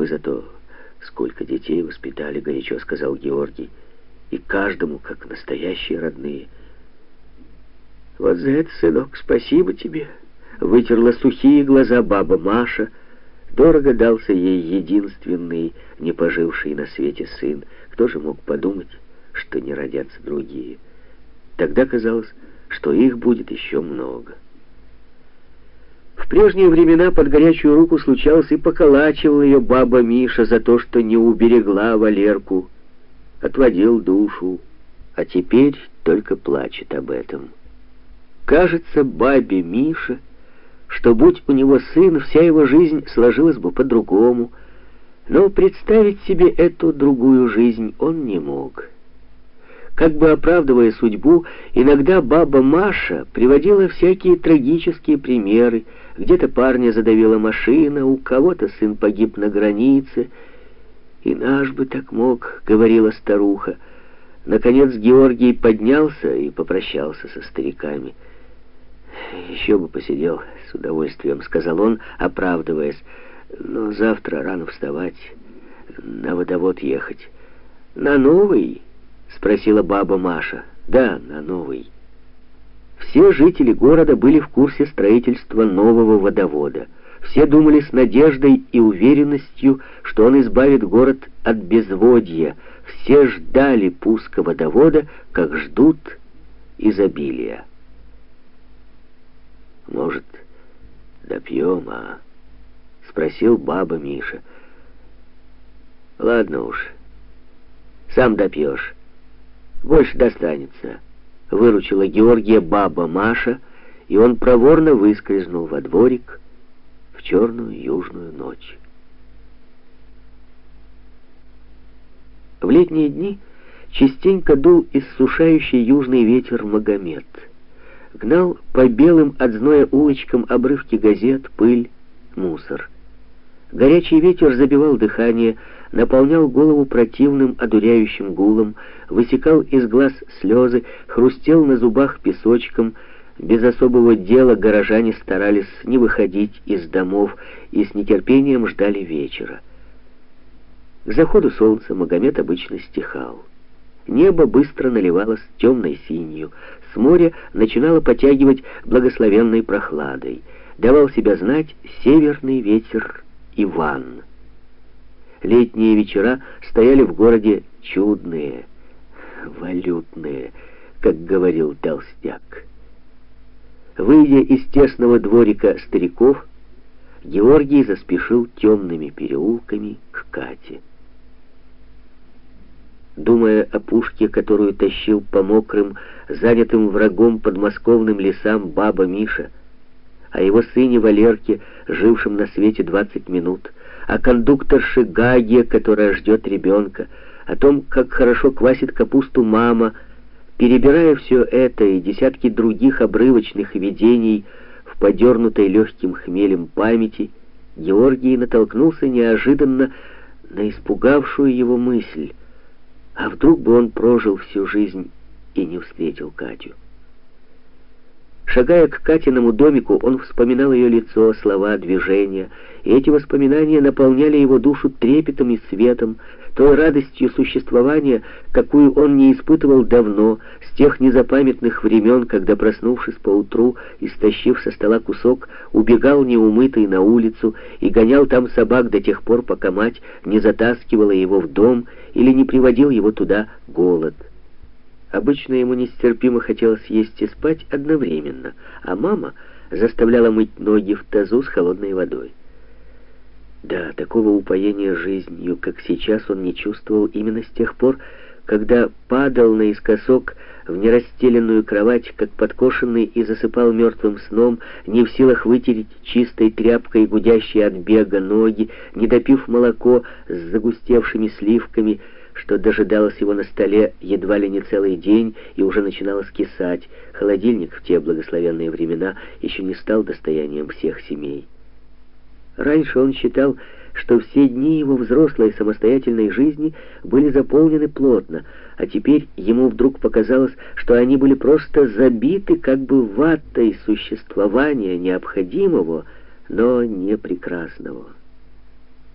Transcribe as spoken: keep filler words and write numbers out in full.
мы зато сколько детей воспитали, горячо сказал Георгий. И каждому, как настоящие родные. Вот за это, сынок, спасибо тебе. Вытерла сухие глаза баба Маша. Дорого дался ей единственный, не поживший на свете сын. Кто же мог подумать, что не родятся другие? Тогда казалось, что их будет еще много. В прежние времена под горячую руку случалось и поколачивал ее баба Миша за то, что не уберегла Валерку, отводил душу, а теперь только плачет об этом. Кажется, бабе Мише, что будь у него сын, вся его жизнь сложилась бы по-другому, но представить себе эту другую жизнь он не мог. Как бы оправдывая судьбу, иногда баба Маша приводила всякие трагические примеры. Где-то парня задавила машина, у кого-то сын погиб на границе. «И наш бы так мог», — говорила старуха. Наконец Георгий поднялся и попрощался со стариками. «Еще бы посидел, с удовольствием», — сказал он, оправдываясь. «Но завтра рано вставать, на водовод ехать». «На Новый?» — спросила баба Маша. «Да, на Новый». Все жители города были в курсе строительства нового водовода. Все думали с надеждой и уверенностью, что он избавит город от безводья. Все ждали пуска водовода, как ждут изобилия. «Может, допьем, а?» — спросил баба Миша. «Ладно уж, сам допьешь. Больше достанется», — выручила Георгия баба Маша, и он проворно выскользнул во дворик в черную южную ночь. В летние дни частенько дул иссушающий южный ветер Магомед. Гнал по белым от зноя улочкам обрывки газет, пыль, мусор. Горячий ветер забивал дыхание, наполнял голову противным одуряющим гулом, высекал из глаз слезы, хрустел на зубах песочком. Без особого дела горожане старались не выходить из домов и с нетерпением ждали вечера. К заходу солнца Магомед обычно стихал. Небо быстро наливалось темной синью, с моря начинало потягивать благословенной прохладой. Давал себя знать северный ветер Иван. Летние вечера стояли в городе чудные, валютные, как говорил толстяк. Выйдя из тесного дворика стариков, Георгий заспешил темными переулками к Кате. Думая о пушке, которую тащил по мокрым, занятым врагом подмосковным лесам баба Миша, о его сыне Валерке, жившем на свете двадцать минут, о кондукторше Гаге, которая ждет ребенка, о том, как хорошо квасит капусту мама, перебирая все это и десятки других обрывочных видений в подернутой легким хмелем памяти, Георгий натолкнулся неожиданно на испугавшую его мысль: а вдруг бы он прожил всю жизнь и не встретил Катю? Шагая к Катиному домику, он вспоминал ее лицо, слова, движения, и эти воспоминания наполняли его душу трепетом и светом, той радостью существования, какую он не испытывал давно, с тех незапамятных времен, когда, проснувшись поутру и стащив со стола кусок, убегал неумытый на улицу и гонял там собак до тех пор, пока мать не затаскивала его в дом или не приводил его туда голод. Обычно ему нестерпимо хотелось есть и спать одновременно, а мама заставляла мыть ноги в тазу с холодной водой. Да, такого упоения жизнью, как сейчас, он не чувствовал именно с тех пор, когда падал наискосок в нерастеленную кровать, как подкошенный, и засыпал мертвым сном, не в силах вытереть чистой тряпкой гудящие от бега ноги, не допив молоко с загустевшими сливками, что дожидалось его на столе едва ли не целый день и уже начинало скисать. Холодильник в те благословенные времена еще не стал достоянием всех семей. Раньше он считал, что все дни его взрослой самостоятельной жизни были заполнены плотно, а теперь ему вдруг показалось, что они были просто забиты как бы ватой существования необходимого, но не прекрасного.